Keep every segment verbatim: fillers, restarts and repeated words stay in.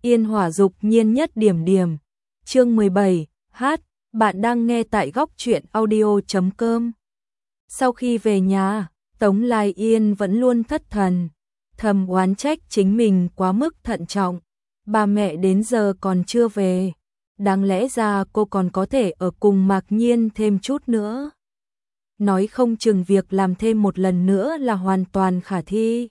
Yên Hòa dục nhiên nhất điểm điểm. Chương mười bảy, hát, bạn đang nghe tại góc truyện audio chấm com. Sau khi về nhà, Tống Lai Yên vẫn luôn thất thần, thầm oán trách chính mình quá mức thận trọng. Ba mẹ đến giờ còn chưa về, đáng lẽ ra cô còn có thể ở cùng Mạc Nhiên thêm chút nữa. Nói không chừng việc làm thêm một lần nữa là hoàn toàn khả thi.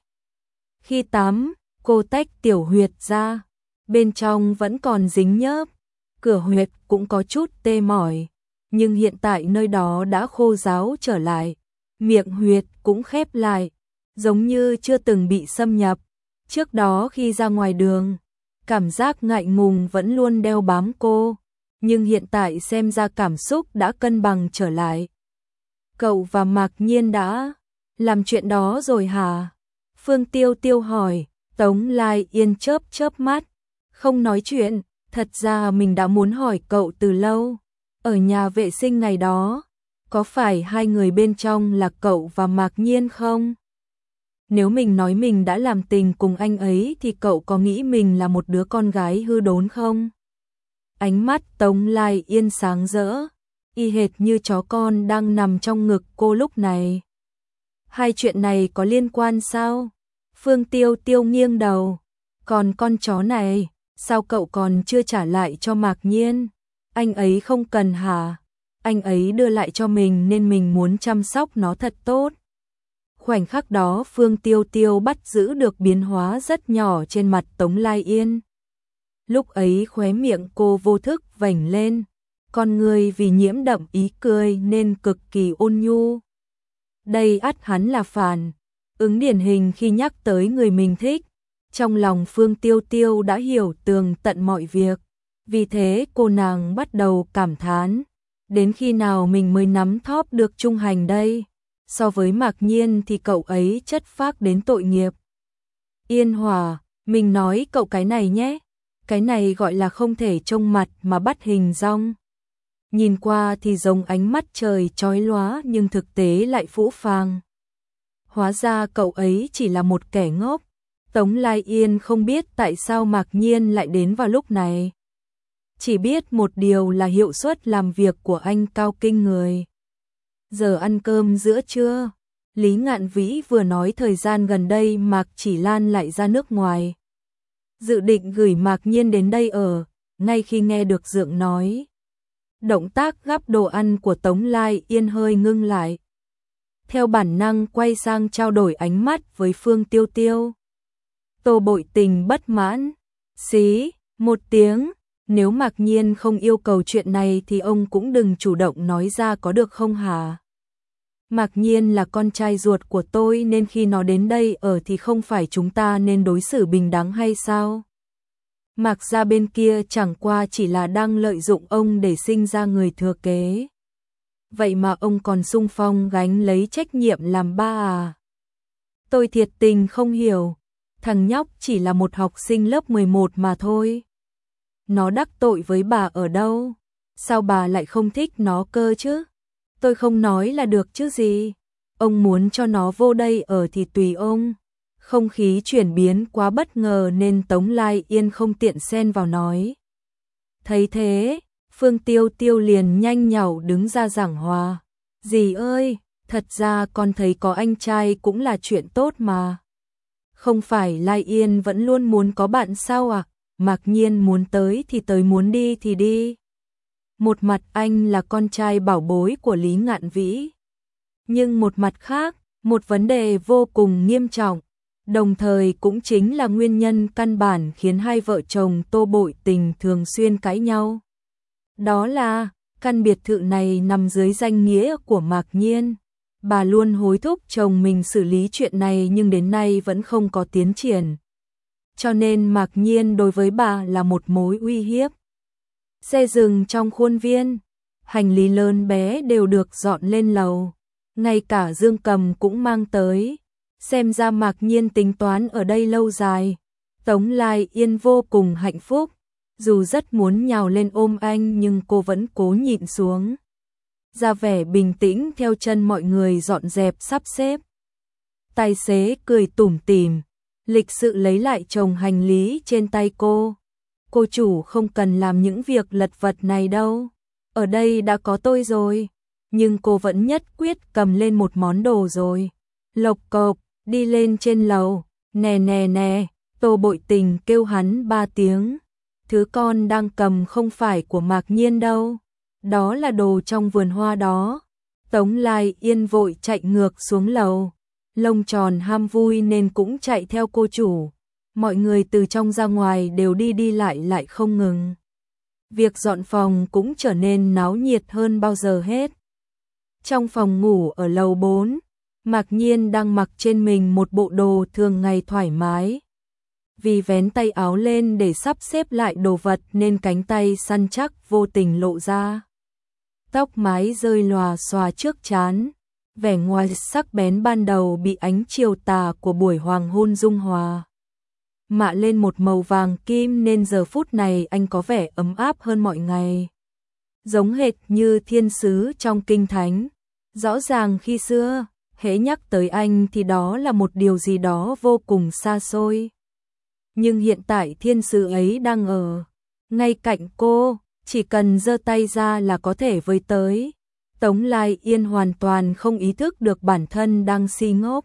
Khi tắm, cô tách tiểu huyệt ra, bên trong vẫn còn dính nhớp, cửa huyệt cũng có chút tê mỏi, nhưng hiện tại nơi đó đã khô ráo trở lại, miệng huyệt cũng khép lại, giống như chưa từng bị xâm nhập. Trước đó khi ra ngoài đường, cảm giác ngại ngùng vẫn luôn đeo bám cô, nhưng hiện tại xem ra cảm xúc đã cân bằng trở lại. Cậu và Mạc Nhiên đã làm chuyện đó rồi hả? Phương Tiêu Tiêu hỏi. Tống Lai Yên chớp chớp mắt, không nói chuyện. Thật ra mình đã muốn hỏi cậu từ lâu. Ở nhà vệ sinh ngày đó, có phải hai người bên trong là cậu và Mạc Nhiên không? Nếu mình nói mình đã làm tình cùng anh ấy thì cậu có nghĩ mình là một đứa con gái hư đốn không? Ánh mắt Tống Lai Yên sáng rỡ, y hệt như chó con đang nằm trong ngực cô lúc này. Hai chuyện này có liên quan sao? Phương Tiêu Tiêu nghiêng đầu. Còn con chó này, sao cậu còn chưa trả lại cho Mạc Nhiên? Anh ấy không cần hả? Anh ấy đưa lại cho mình nên mình muốn chăm sóc nó thật tốt. Khoảnh khắc đó Phương Tiêu Tiêu bắt giữ được biến hóa rất nhỏ trên mặt Tống Lai Yên. Lúc ấy khóe miệng cô vô thức vểnh lên, con người vì nhiễm đậm ý cười nên cực kỳ ôn nhu. Đây ắt hắn là phản ứng điển hình khi nhắc tới người mình thích. Trong lòng Phương Tiêu Tiêu đã hiểu tường tận mọi việc, vì thế cô nàng bắt đầu cảm thán, đến khi nào mình mới nắm thóp được trung hành đây? So với Mạc Nhiên thì cậu ấy chất phác đến tội nghiệp. Yên Hòa, mình nói cậu cái này nhé, cái này gọi là không thể trông mặt mà bắt hình dong. Nhìn qua thì giống ánh mắt trời chói lóa nhưng thực tế lại phũ phàng. Hóa ra cậu ấy chỉ là một kẻ ngốc. Tống Lai Yên không biết tại sao Mạc Nhiên lại đến vào lúc này. Chỉ biết một điều là hiệu suất làm việc của anh cao kinh người. Giờ ăn cơm giữa trưa, Lý Ngạn Vĩ vừa nói thời gian gần đây Mạc Chỉ Lan lại ra nước ngoài. Dự định gửi Mạc Nhiên đến đây ở, ngay khi nghe được Dượng nói. Động tác gắp đồ ăn của Tống Lai Yên hơi ngưng lại. Theo bản năng quay sang trao đổi ánh mắt với Phương Tiêu Tiêu. Tô Bội Tình bất mãn. Xí, một tiếng, nếu Mạc Nhiên không yêu cầu chuyện này thì ông cũng đừng chủ động nói ra có được không hả? Mạc Nhiên là con trai ruột của tôi nên khi nó đến đây ở thì không phải chúng ta nên đối xử bình đẳng hay sao? Mạc gia bên kia chẳng qua chỉ là đang lợi dụng ông để sinh ra người thừa kế. Vậy mà ông còn xung phong gánh lấy trách nhiệm làm ba à? Tôi thiệt tình không hiểu, thằng nhóc chỉ là một học sinh lớp mười một mà thôi. Nó đắc tội với bà ở đâu? Sao bà lại không thích nó cơ chứ? Tôi không nói là được chứ gì. Ông muốn cho nó vô đây ở thì tùy ông. Không khí chuyển biến quá bất ngờ nên Tống Lai Yên không tiện xen vào nói. Thấy thế, Phương Tiêu Tiêu liền nhanh nhảu đứng ra giảng hòa. Dì ơi, thật ra con thấy có anh trai cũng là chuyện tốt mà. Không phải Lai Yên vẫn luôn muốn có bạn sao à? Mạc Nhiên muốn tới thì tới, muốn đi thì đi. Một mặt anh là con trai bảo bối của Lý Ngạn Vĩ. Nhưng một mặt khác, một vấn đề vô cùng nghiêm trọng, đồng thời cũng chính là nguyên nhân căn bản khiến hai vợ chồng Tô Bội Tình thường xuyên cãi nhau. Đó là, căn biệt thự này nằm dưới danh nghĩa của Mạc Nhiên. Bà luôn hối thúc chồng mình xử lý chuyện này nhưng đến nay vẫn không có tiến triển. Cho nên Mạc Nhiên đối với bà là một mối uy hiếp. Xe dừng trong khuôn viên, hành lý lớn bé đều được dọn lên lầu. Ngay cả Dương Cầm cũng mang tới. Xem ra Mạc Nhiên tính toán ở đây lâu dài. Tống Lai Yên vô cùng hạnh phúc. Dù rất muốn nhào lên ôm anh nhưng cô vẫn cố nhịn xuống. Ra vẻ bình tĩnh theo chân mọi người dọn dẹp sắp xếp. Tài xế cười tủm tỉm, lịch sự lấy lại chồng hành lý trên tay cô. cô chủ không cần làm những việc lật vật này đâu, ở đây đã có tôi rồi. Nhưng cô vẫn nhất quyết cầm lên một món đồ rồi. Lộc cộc, đi lên trên lầu, nè nè nè, Tô Bội Tình kêu hắn ba tiếng. Thứ con đang cầm không phải của Mạc Nhiên đâu, đó là đồ trong vườn hoa đó. Tống Lai Yên vội chạy ngược xuống lầu, lông tròn ham vui nên cũng chạy theo cô chủ. Mọi người từ trong ra ngoài đều đi đi lại lại không ngừng. Việc dọn phòng cũng trở nên náo nhiệt hơn bao giờ hết. Trong phòng ngủ ở lầu bốn, Mạc Nhiên đang mặc trên mình một bộ đồ thường ngày thoải mái. Vì vén tay áo lên để sắp xếp lại đồ vật nên cánh tay săn chắc vô tình lộ ra. Tóc mái rơi lòa xòa trước trán, vẻ ngoài sắc bén ban đầu bị ánh chiều tà của buổi hoàng hôn dung hòa mạ lên một màu vàng kim nên giờ phút này anh có vẻ ấm áp hơn mọi ngày. Giống hệt như thiên sứ trong kinh thánh. Rõ ràng khi xưa, hễ nhắc tới anh thì đó là một điều gì đó vô cùng xa xôi. Nhưng hiện tại thiên sứ ấy đang ở ngay cạnh cô, chỉ cần giơ tay ra là có thể với tới. Tống Lai Yên hoàn toàn không ý thức được bản thân đang si ngốc.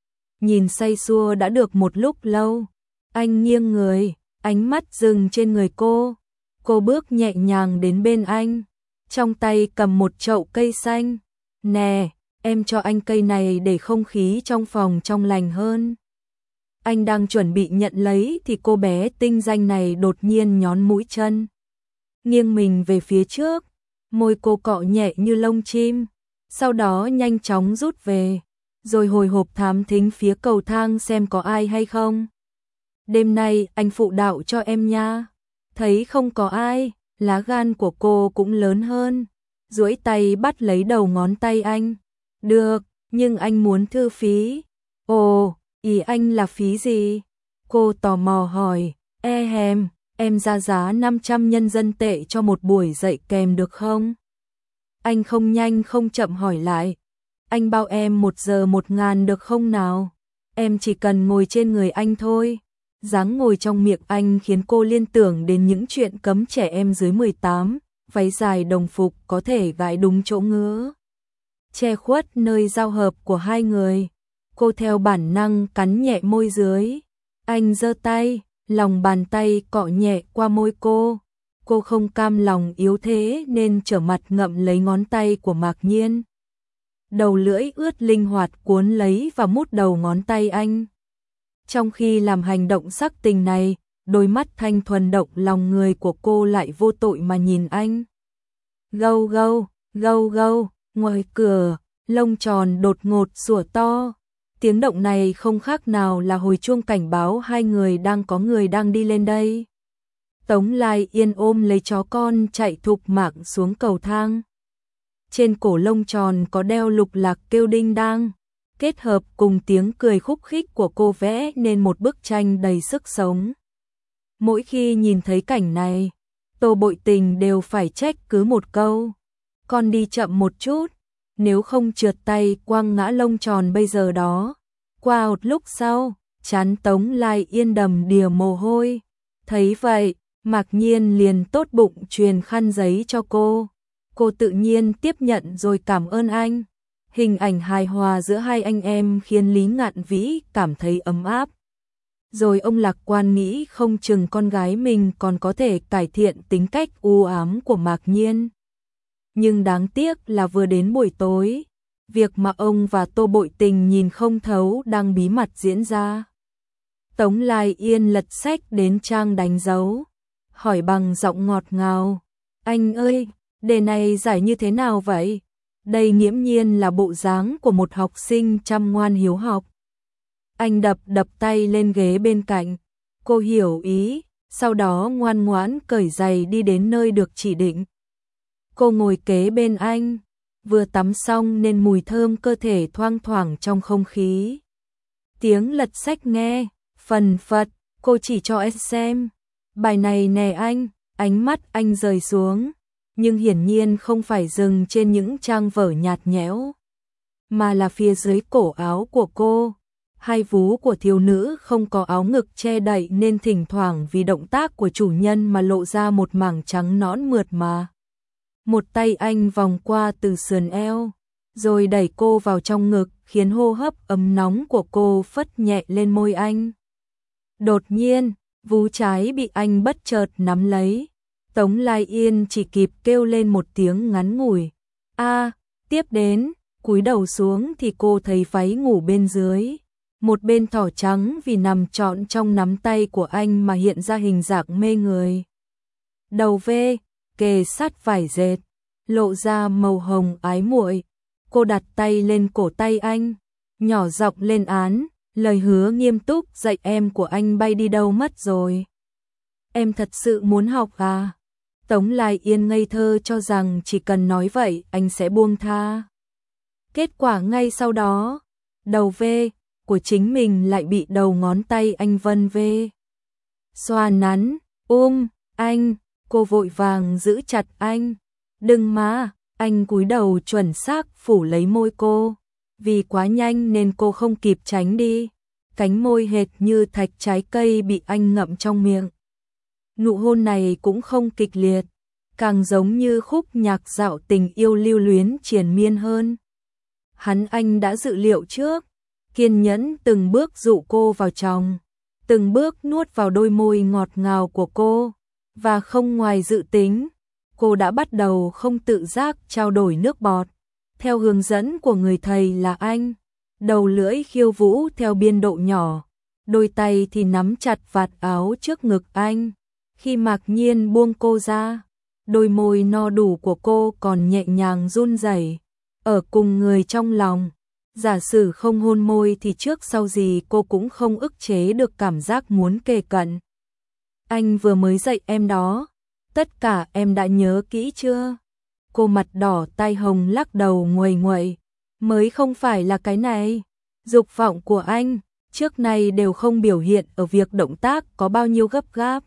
Nhìn say sưa đã được một lúc lâu, anh nghiêng người, ánh mắt dừng trên người cô. Cô bước nhẹ nhàng đến bên anh, trong tay cầm một chậu cây xanh. Nè, em cho anh cây này để không khí trong phòng trong lành hơn. Anh đang chuẩn bị nhận lấy thì cô bé tinh danh này đột nhiên nhón mũi chân, nghiêng mình về phía trước, môi cô cọ nhẹ như lông chim, sau đó nhanh chóng rút về, rồi hồi hộp thám thính phía cầu thang xem có ai hay không. Đêm nay anh phụ đạo cho em nha. Thấy không có ai, lá gan của cô cũng lớn hơn, duỗi tay bắt lấy đầu ngón tay anh. Được, nhưng anh muốn thư phí. Ồ, ý anh là phí gì? Cô tò mò hỏi. E hèm, em ra giá năm trăm nhân dân tệ cho một buổi dạy kèm được không? Anh không nhanh không chậm hỏi lại. Anh bao em một giờ một ngàn được không nào? Em chỉ cần ngồi trên người anh thôi. Dáng ngồi trong miệng anh khiến cô liên tưởng đến những chuyện cấm trẻ em dưới mười tám, váy dài đồng phục có thể gãi đúng chỗ ngứa, che khuất nơi giao hợp của hai người. Cô theo bản năng cắn nhẹ môi dưới. Anh giơ tay, lòng bàn tay cọ nhẹ qua môi cô. Cô không cam lòng yếu thế nên trở mặt ngậm lấy ngón tay của Mạc Nhiên. Đầu lưỡi ướt linh hoạt cuốn lấy và mút đầu ngón tay anh. Trong khi làm hành động sắc tình này, đôi mắt thanh thuần động lòng người của cô lại vô tội mà nhìn anh. Gâu gâu, gâu gâu, ngoài cửa, lông tròn đột ngột sủa to. Tiếng động này không khác nào là hồi chuông cảnh báo hai người đang có người đang đi lên đây. Tống Lai Yên ôm lấy chó con chạy thục mạng xuống cầu thang. Trên cổ lông tròn có đeo lục lạc kêu đinh đang, kết hợp cùng tiếng cười khúc khích của cô vẽ nên một bức tranh đầy sức sống. Mỗi khi nhìn thấy cảnh này, Tô Bội Tình đều phải trách cứ một câu. Con đi chậm một chút, nếu không trượt tay quăng ngã lông tròn bây giờ đó. Qua một lúc sau, trán Tống Lai Yên đầm đìa mồ hôi. Thấy vậy, Mạc Nhiên liền tốt bụng truyền khăn giấy cho cô. Cô tự nhiên tiếp nhận rồi cảm ơn anh. Hình ảnh hài hòa giữa hai anh em khiến Lý Ngạn Vĩ cảm thấy ấm áp. Rồi ông lạc quan nghĩ không chừng con gái mình còn có thể cải thiện tính cách u ám của Mạc Nhiên. Nhưng đáng tiếc là vừa đến buổi tối, việc mà ông và Tô Bội Tình nhìn không thấu đang bí mật diễn ra. Tống Lai Yên lật sách đến trang đánh dấu, hỏi bằng giọng ngọt ngào. Anh ơi, đề này giải như thế nào vậy? Đây nghiễm nhiên là bộ dáng của một học sinh chăm ngoan hiếu học. Anh đập đập tay lên ghế bên cạnh. Cô hiểu ý, sau đó ngoan ngoãn cởi giày đi đến nơi được chỉ định. Cô ngồi kế bên anh, vừa tắm xong nên mùi thơm cơ thể thoang thoảng trong không khí. Tiếng lật sách nghe, phần phật, cô chỉ cho em xem. Bài này nè anh, ánh mắt anh rời xuống. Nhưng hiển nhiên không phải dừng trên những trang vở nhạt nhẽo, mà là phía dưới cổ áo của cô. Hai vú của thiếu nữ không có áo ngực che đậy nên thỉnh thoảng vì động tác của chủ nhân mà lộ ra một mảng trắng nõn mượt mà. Một tay anh vòng qua từ sườn eo, rồi đẩy cô vào trong ngực, khiến hô hấp ấm nóng của cô phất nhẹ lên môi anh. Đột nhiên, vú trái bị anh bất chợt nắm lấy. Tống Lai Yên chỉ kịp kêu lên một tiếng ngắn ngủi. A, tiếp đến, cúi đầu xuống thì cô thấy váy ngủ bên dưới. Một bên thỏ trắng vì nằm trọn trong nắm tay của anh mà hiện ra hình dạng mê người. Đầu V, kề sát vải dệt, lộ ra màu hồng ái muội. Cô đặt tay lên cổ tay anh, nhỏ giọng lên án, lời hứa nghiêm túc dạy em của anh bay đi đâu mất rồi. Em thật sự muốn học à? Tống Lai Yên ngây thơ cho rằng chỉ cần nói vậy anh sẽ buông tha. Kết quả ngay sau đó, đầu V của chính mình lại bị đầu ngón tay anh vân về. Xoa nắn, ôm, anh, cô vội vàng giữ chặt anh. Đừng mà, anh cúi đầu chuẩn xác phủ lấy môi cô. Vì quá nhanh nên cô không kịp tránh đi. Cánh môi hệt như thạch trái cây bị anh ngậm trong miệng. Nụ hôn này cũng không kịch liệt, càng giống như khúc nhạc dạo tình yêu lưu luyến triền miên hơn. Hắn anh đã dự liệu trước, kiên nhẫn từng bước dụ cô vào trong, từng bước nuốt vào đôi môi ngọt ngào của cô, và không ngoài dự tính, cô đã bắt đầu không tự giác trao đổi nước bọt, theo hướng dẫn của người thầy là anh, đầu lưỡi khiêu vũ theo biên độ nhỏ, đôi tay thì nắm chặt vạt áo trước ngực anh, khi mặc nhiên buông cô ra, đôi môi no đủ của cô còn nhẹ nhàng run rẩy, ở cùng người trong lòng. Giả sử không hôn môi thì trước sau gì cô cũng không ức chế được cảm giác muốn kề cận. Anh vừa mới dạy em đó, tất cả em đã nhớ kỹ chưa? Cô mặt đỏ tai hồng lắc đầu nguầy nguậy, mới không phải là cái này. Dục vọng của anh trước nay đều không biểu hiện ở việc động tác có bao nhiêu gấp gáp,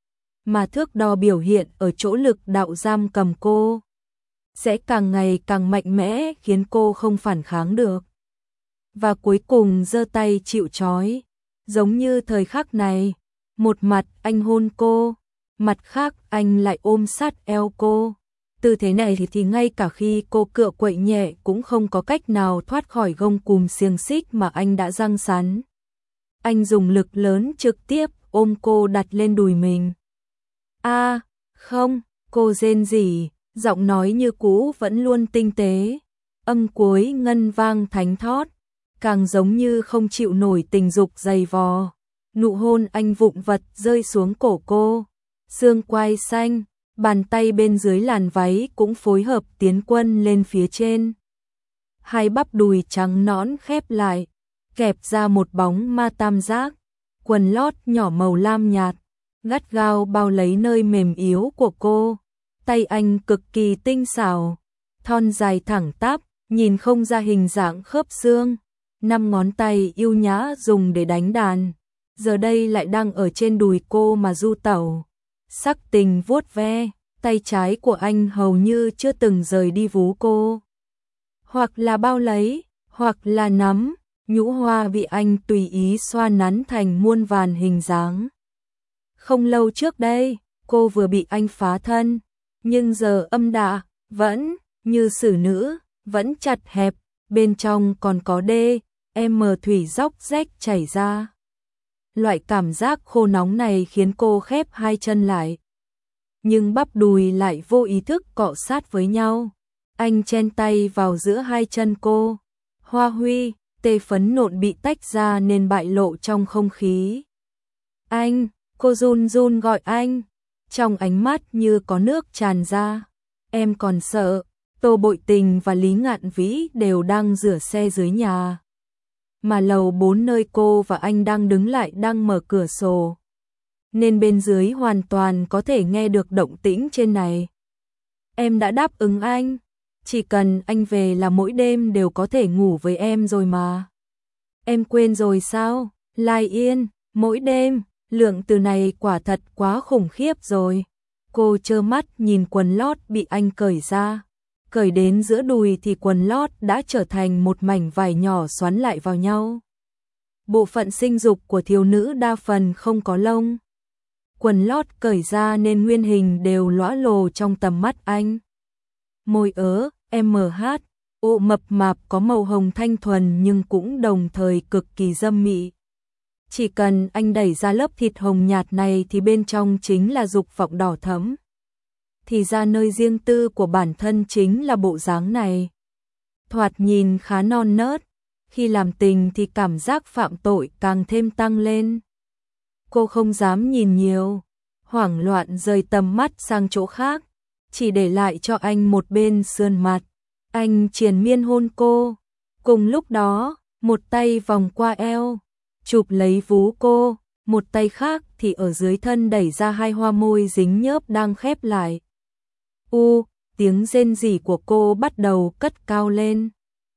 mà thước đo biểu hiện ở chỗ lực đạo giam cầm cô, sẽ càng ngày càng mạnh mẽ khiến cô không phản kháng được. Và cuối cùng giơ tay chịu trói, giống như thời khắc này, một mặt anh hôn cô, mặt khác anh lại ôm sát eo cô. Tư thế này thì, thì ngay cả khi cô cựa quậy nhẹ cũng không có cách nào thoát khỏi gông cùm xiềng xích mà anh đã giăng sắn. Anh dùng lực lớn trực tiếp ôm cô đặt lên đùi mình. A, à, không, cô rên rỉ, giọng nói như cũ vẫn luôn tinh tế, âm cuối ngân vang thánh thót, càng giống như không chịu nổi tình dục dày vò. Nụ hôn anh vụng vật rơi xuống cổ cô, xương quai xanh, bàn tay bên dưới làn váy cũng phối hợp tiến quân lên phía trên. Hai bắp đùi trắng nõn khép lại, kẹp ra một bóng ma tam giác, quần lót nhỏ màu lam nhạt, gắt gao bao lấy nơi mềm yếu của cô. Tay anh cực kỳ tinh xảo, thon dài thẳng tắp, nhìn không ra hình dạng khớp xương. Năm ngón tay yêu nhã dùng để đánh đàn, giờ đây lại đang ở trên đùi cô mà du tẩu. Sắc tình vuốt ve, tay trái của anh hầu như chưa từng rời đi vú cô. Hoặc là bao lấy, hoặc là nắm, nhũ hoa bị anh tùy ý xoa nắn thành muôn vàn hình dáng. Không lâu trước đây, cô vừa bị anh phá thân, nhưng giờ âm đạo vẫn như xử nữ, vẫn chặt hẹp, bên trong còn có đê, em thủy róc rách chảy ra. Loại cảm giác khô nóng này khiến cô khép hai chân lại. Nhưng bắp đùi lại vô ý thức cọ sát với nhau. Anh chen tay vào giữa hai chân cô. Hoa huy, tê phấn nộn bị tách ra nên bại lộ trong không khí. Anh, cô run run gọi anh. Trong ánh mắt như có nước tràn ra. Em còn sợ, Tô Bội Tình và Lý Ngạn Vĩ đều đang rửa xe dưới nhà. Mà lầu bốn nơi cô và anh đang đứng lại đang mở cửa sổ. Nên bên dưới hoàn toàn có thể nghe được động tĩnh trên này. Em đã đáp ứng anh. Chỉ cần anh về là mỗi đêm đều có thể ngủ với em rồi mà. Em quên rồi sao? Lai Yên, mỗi đêm, lượng từ này quả thật quá khủng khiếp rồi. Cô trơ mắt nhìn quần lót bị anh cởi ra. Cởi đến giữa đùi thì quần lót đã trở thành một mảnh vải nhỏ xoắn lại vào nhau. Bộ phận sinh dục của thiếu nữ đa phần không có lông. Quần lót cởi ra nên nguyên hình đều lóa lồ trong tầm mắt anh. Môi ớ, em hát, ộ mập mạp có màu hồng thanh thuần nhưng cũng đồng thời cực kỳ dâm mị. Chỉ cần anh đẩy ra lớp thịt hồng nhạt này thì bên trong chính là dục vọng đỏ thẫm. Thì ra nơi riêng tư của bản thân chính là bộ dáng này. Thoạt nhìn khá non nớt, khi làm tình thì cảm giác phạm tội càng thêm tăng lên. Cô không dám nhìn nhiều, hoảng loạn rời tầm mắt sang chỗ khác, chỉ để lại cho anh một bên sườn mặt. Anh triền miên hôn cô, cùng lúc đó, một tay vòng qua eo, chụp lấy vú cô, một tay khác thì ở dưới thân đẩy ra hai hoa môi dính nhớp đang khép lại. U, tiếng rên rỉ của cô bắt đầu cất cao lên.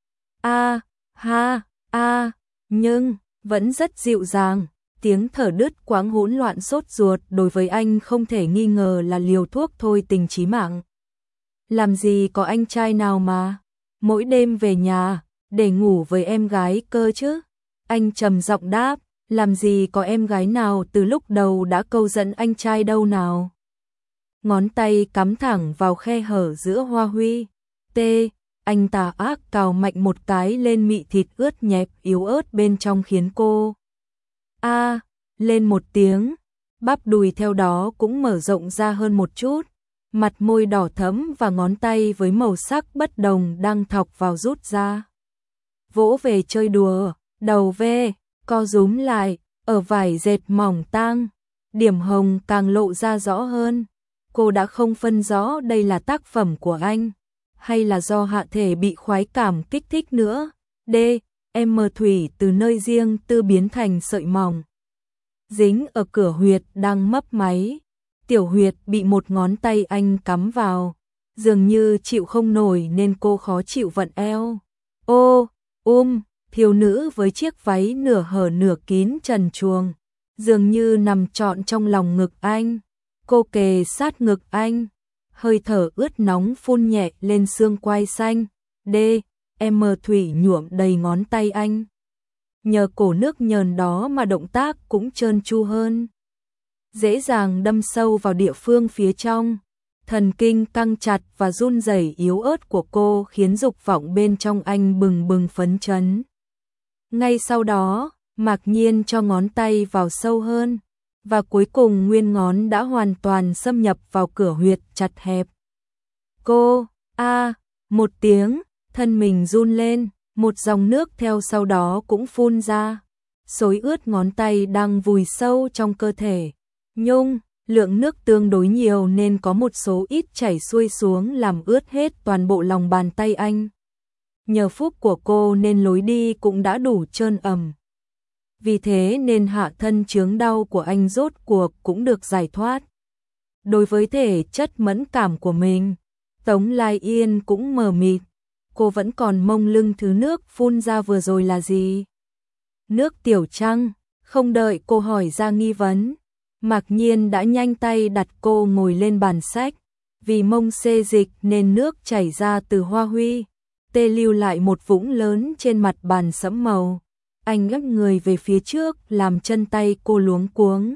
A, ha, a, nhưng vẫn rất dịu dàng. Tiếng thở đứt quãng hỗn loạn sốt ruột đối với anh không thể nghi ngờ là liều thuốc thôi tình chí mạng. Làm gì có anh trai nào mà mỗi đêm về nhà để ngủ với em gái cơ chứ? Anh trầm giọng đáp, làm gì có em gái nào từ lúc đầu đã câu dẫn anh trai đâu nào. Ngón tay cắm thẳng vào khe hở giữa hoa huy. T, anh tà ác cào mạnh một cái lên mị thịt ướt nhẹp yếu ớt bên trong khiến cô A, lên một tiếng, bắp đùi theo đó cũng mở rộng ra hơn một chút, mặt môi đỏ thẫm và ngón tay với màu sắc bất đồng đang thọc vào rút ra. Vỗ về chơi đùa, đầu ve, co rúm lại, ở vải dệt mỏng tang, điểm hồng càng lộ ra rõ hơn. Cô đã không phân rõ đây là tác phẩm của anh, hay là do hạ thể bị khoái cảm kích thích nữa. D. M thủy từ nơi riêng tư biến thành sợi mỏng. Dính ở cửa huyệt đang mấp máy. Tiểu huyệt bị một ngón tay anh cắm vào. Dường như chịu không nổi nên cô khó chịu vận eo. Ô, um, thiếu nữ với chiếc váy nửa hở nửa kín trần truồng. Dường như nằm trọn trong lòng ngực anh. Cô kề sát ngực anh. Hơi thở ướt nóng phun nhẹ lên xương quai xanh. D. M thủy nhuộm đầy ngón tay anh. Nhờ cổ nước nhờn đó mà động tác cũng trơn tru hơn. Dễ dàng đâm sâu vào địa phương phía trong. Thần kinh căng chặt và run rẩy yếu ớt của cô khiến dục vọng bên trong anh bừng bừng phấn chấn. Ngay sau đó, Mạc Nhiên cho ngón tay vào sâu hơn. Và cuối cùng nguyên ngón đã hoàn toàn xâm nhập vào cửa huyệt chặt hẹp. Cô, a, một tiếng, thân mình run lên, một dòng nước theo sau đó cũng phun ra, xối ướt ngón tay đang vùi sâu trong cơ thể. Nhung, lượng nước tương đối nhiều nên có một số ít chảy xuôi xuống làm ướt hết toàn bộ lòng bàn tay anh. Nhờ phúc của cô nên lối đi cũng đã đủ trơn ẩm. Vì thế nên hạ thân chướng đau của anh rốt cuộc cũng được giải thoát. Đối với thể chất mẫn cảm của mình, Tống Lai Yên cũng mờ mịt. Cô vẫn còn mông lưng thứ nước phun ra vừa rồi là gì? Nước tiểu trăng, không đợi cô hỏi ra nghi vấn. Mạc Nhiên đã nhanh tay đặt cô ngồi lên bàn sách. Vì mông xê dịch nên nước chảy ra từ hoa huy. Tê lưu lại một vũng lớn trên mặt bàn sẫm màu. Anh gấp người về phía trước làm chân tay cô luống cuống.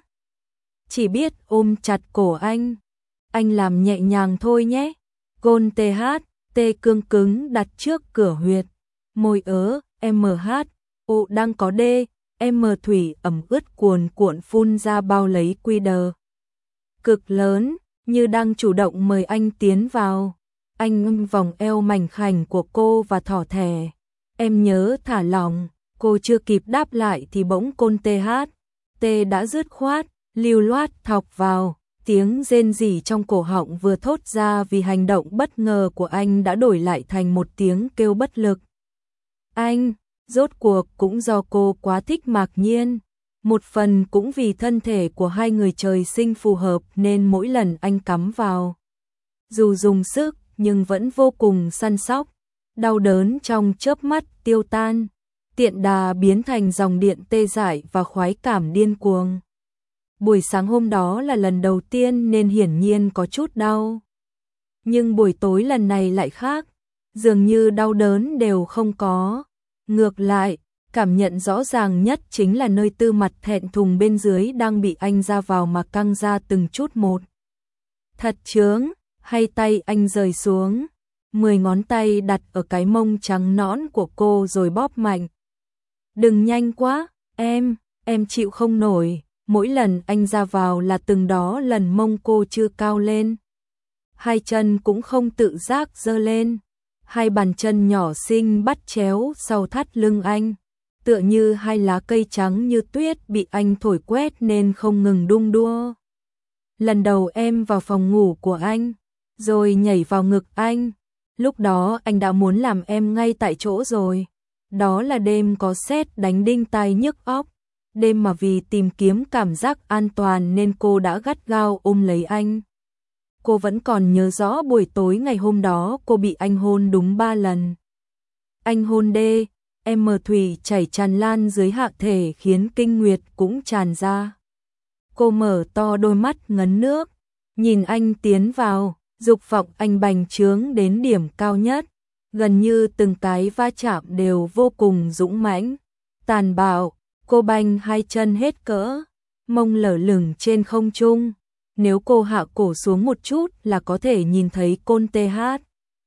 Chỉ biết ôm chặt cổ anh. Anh làm nhẹ nhàng thôi nhé. Gôn tê hát, tê cương cứng đặt trước cửa huyệt. Môi ớ, em hát, ô đang có đê, em thủy ẩm ướt cuồn cuộn phun ra bao lấy quy đờ. Cực lớn, như đang chủ động mời anh tiến vào. Anh ngâm vòng eo mảnh khảnh của cô và thỏ thẻ. Em nhớ thả lỏng. Cô chưa kịp đáp lại thì bỗng côn tê hát. Tê đã dứt khoát, lưu loát thọc vào. Tiếng rên rỉ trong cổ họng vừa thốt ra vì hành động bất ngờ của anh đã đổi lại thành một tiếng kêu bất lực. Anh, rốt cuộc cũng do cô quá thích Mạc Nhiên. Một phần cũng vì thân thể của hai người trời sinh phù hợp nên mỗi lần anh cắm vào. Dù dùng sức nhưng vẫn vô cùng săn sóc. Đau đớn trong chớp mắt tiêu tan. Tiện đà biến thành dòng điện tê dại và khoái cảm điên cuồng. Buổi sáng hôm đó là lần đầu tiên nên hiển nhiên có chút đau. Nhưng buổi tối lần này lại khác, dường như đau đớn đều không có. Ngược lại, Cảm nhận rõ ràng nhất chính là nơi tư mặt thẹn thùng bên dưới đang bị anh ra vào mà căng ra từng chút một. Thật chướng, hay tay anh rời xuống, mười ngón tay đặt ở cái mông trắng nõn của cô rồi bóp mạnh. Đừng nhanh quá, em, em chịu không nổi, mỗi lần anh ra vào là từng đó lần mông cô chưa cao lên. Hai chân cũng không tự giác giơ lên, hai bàn chân nhỏ xinh bắt chéo sau thắt lưng anh, tựa như hai lá cây trắng như tuyết bị anh thổi quét nên không ngừng đung đưa. Lần đầu em vào phòng ngủ của anh, rồi nhảy vào ngực anh, lúc đó anh đã muốn làm em ngay tại chỗ rồi. Đó là đêm có sét đánh đinh tai nhức óc, đêm mà vì tìm kiếm cảm giác an toàn nên cô đã gắt gao ôm lấy anh. Cô vẫn còn nhớ rõ buổi tối ngày hôm đó cô bị anh hôn đúng ba lần. Anh hôn đê, em mờ thủy chảy tràn lan dưới hạ thể khiến kinh nguyệt cũng tràn ra. Cô mở to đôi mắt ngấn nước, nhìn anh tiến vào, dục vọng anh bành trướng đến điểm cao nhất, gần như từng cái va chạm đều vô cùng dũng mãnh, tàn bạo. Cô bành hai chân hết cỡ, mông lở lửng trên không trung. Nếu cô hạ cổ xuống một chút là có thể nhìn thấy côn tê hát.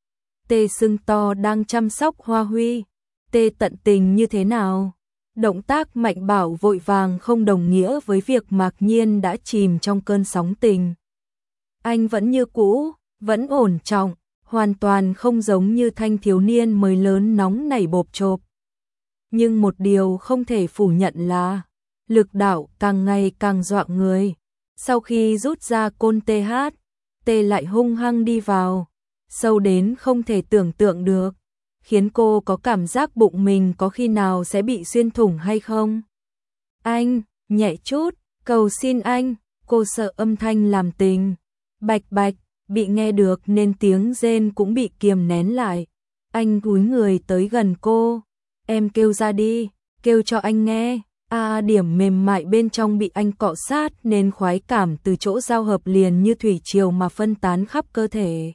Tê sưng to đang chăm sóc Hoa Huy. Tê tận tình như thế nào? Động tác mạnh bạo vội vàng không đồng nghĩa với việc Mạc Nhiên đã chìm trong cơn sóng tình. Anh vẫn như cũ, vẫn ổn trọng, hoàn toàn không giống như thanh thiếu niên mới lớn nóng nảy bộp chộp. Nhưng một điều không thể phủ nhận là lực đạo càng ngày càng dọa người. Sau khi rút ra côn tê hát, tê lại hung hăng đi vào, sâu đến không thể tưởng tượng được, khiến cô có cảm giác bụng mình có khi nào sẽ bị xuyên thủng hay không. Anh, nhẹ chút, cầu xin anh, cô sợ âm thanh làm tình. Bạch bạch, bị nghe được nên tiếng rên cũng bị kiềm nén lại. Anh cúi người tới gần cô, em kêu ra đi, kêu cho anh nghe. A à, điểm mềm mại bên trong bị anh cọ sát nên khoái cảm từ chỗ giao hợp liền như thủy triều mà phân tán khắp cơ thể.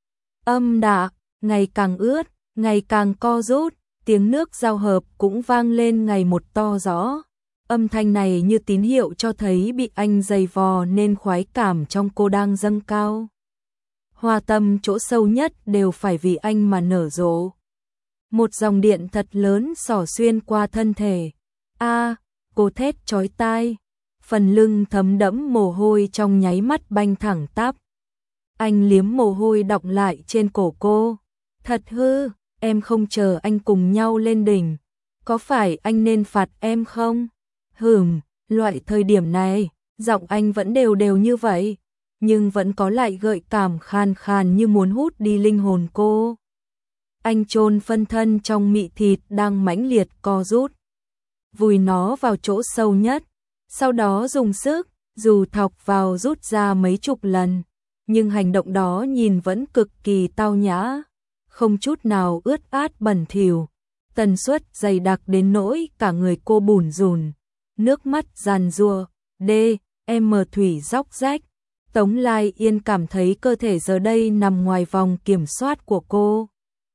Âm đạ, ngày càng ướt, ngày càng co rút, tiếng nước giao hợp cũng vang lên ngày một to rõ. Âm thanh này như tín hiệu cho thấy bị anh giày vò nên khoái cảm trong cô đang dâng cao. Hoa tâm chỗ sâu nhất đều phải vì anh mà nở rộ. Một dòng điện thật lớn xỏ xuyên qua thân thể. A, à, cô thét chói tai, phần lưng thấm đẫm mồ hôi trong nháy mắt banh thẳng tắp. Anh liếm mồ hôi đọng lại trên cổ cô. Thật hư, em không chờ anh cùng nhau lên đỉnh. Có phải anh nên phạt em không? Hừm, loại thời điểm này, giọng anh vẫn đều đều như vậy, nhưng vẫn có lại gợi cảm khàn khàn như muốn hút đi linh hồn cô. Anh chôn phân thân trong mị thịt đang mãnh liệt co rút, vùi nó vào chỗ sâu nhất, sau đó dùng sức, dù thọc vào rút ra mấy chục lần, nhưng hành động đó nhìn vẫn cực kỳ tao nhã, không chút nào ướt át bẩn thỉu, tần suất dày đặc đến nỗi cả người cô bủn rủn, nước mắt giàn giụa, đê, em thủy róc rách. Tống Lai Yên cảm thấy cơ thể giờ đây nằm ngoài vòng kiểm soát của cô.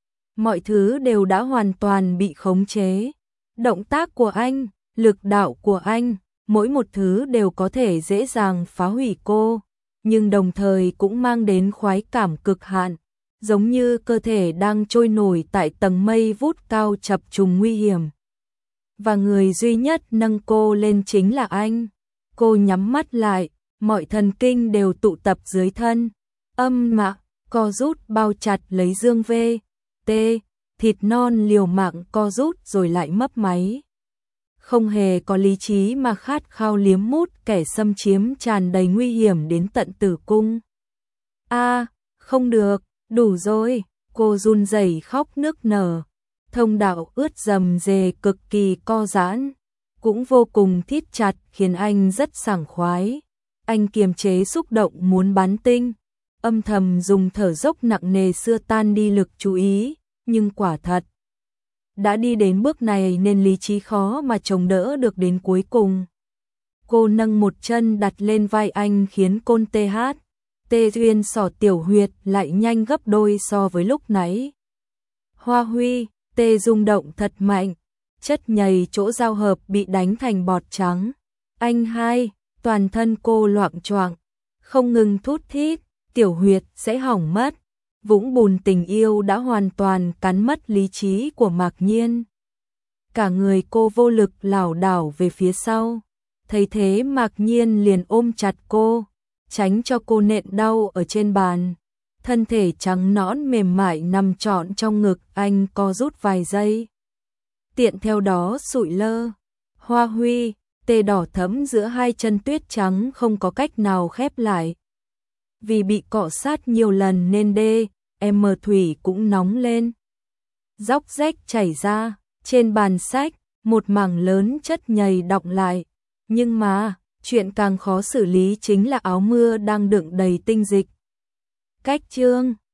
Mọi thứ đều đã hoàn toàn bị khống chế. Động tác của anh, lực đạo của anh, mỗi một thứ đều có thể dễ dàng phá hủy cô, nhưng đồng thời cũng mang đến khoái cảm cực hạn, giống như cơ thể đang trôi nổi tại tầng mây vút cao chập trùng nguy hiểm. Và người duy nhất nâng cô lên chính là anh. Cô nhắm mắt lại, mọi thần kinh đều tụ tập dưới thân. Âm mạ, co rút bao chặt lấy dương vê, tê, thịt non liều mạng co rút rồi lại mấp máy. Không hề có lý trí mà khát khao liếm mút kẻ xâm chiếm tràn đầy nguy hiểm đến tận tử cung. A, à, không được, đủ rồi, cô run rẩy khóc nức nở. Thông đạo ướt rầm rề cực kỳ co giãn, cũng vô cùng thít chặt khiến anh rất sảng khoái. Anh kiềm chế xúc động muốn bắn tinh, âm thầm dùng thở dốc nặng nề xua tan đi lực chú ý, nhưng quả thật đã đi đến bước này nên lý trí khó mà chống đỡ được đến cuối cùng. Cô nâng một chân đặt lên vai anh khiến côn tê hát, tê duyên sỏ tiểu huyệt lại nhanh gấp đôi so với lúc nãy. Hoa Huy, tê rung động thật mạnh, chất nhầy chỗ giao hợp bị đánh thành bọt trắng. Anh hai, toàn thân cô loạng choạng, không ngừng thút thít, tiểu huyệt sẽ hỏng mất. Vũng bùn tình yêu đã hoàn toàn cắn mất lý trí của Mạc Nhiên. Cả người cô vô lực lảo đảo về phía sau. Thấy thế Mạc Nhiên liền ôm chặt cô, tránh cho cô nện đau ở trên bàn. Thân thể trắng nõn mềm mại nằm trọn trong ngực anh co rút vài giây. Tiện theo đó sụi lơ. Hoa huy, tê đỏ thẫm giữa hai chân tuyết trắng không có cách nào khép lại. Vì bị cọ sát nhiều lần nên đê, em mờ thủy cũng nóng lên. Róc rách chảy ra, trên bàn sách, một mảng lớn chất nhầy đọng lại. Nhưng mà, chuyện càng khó xử lý chính là áo mưa đang đựng đầy tinh dịch. Cách chương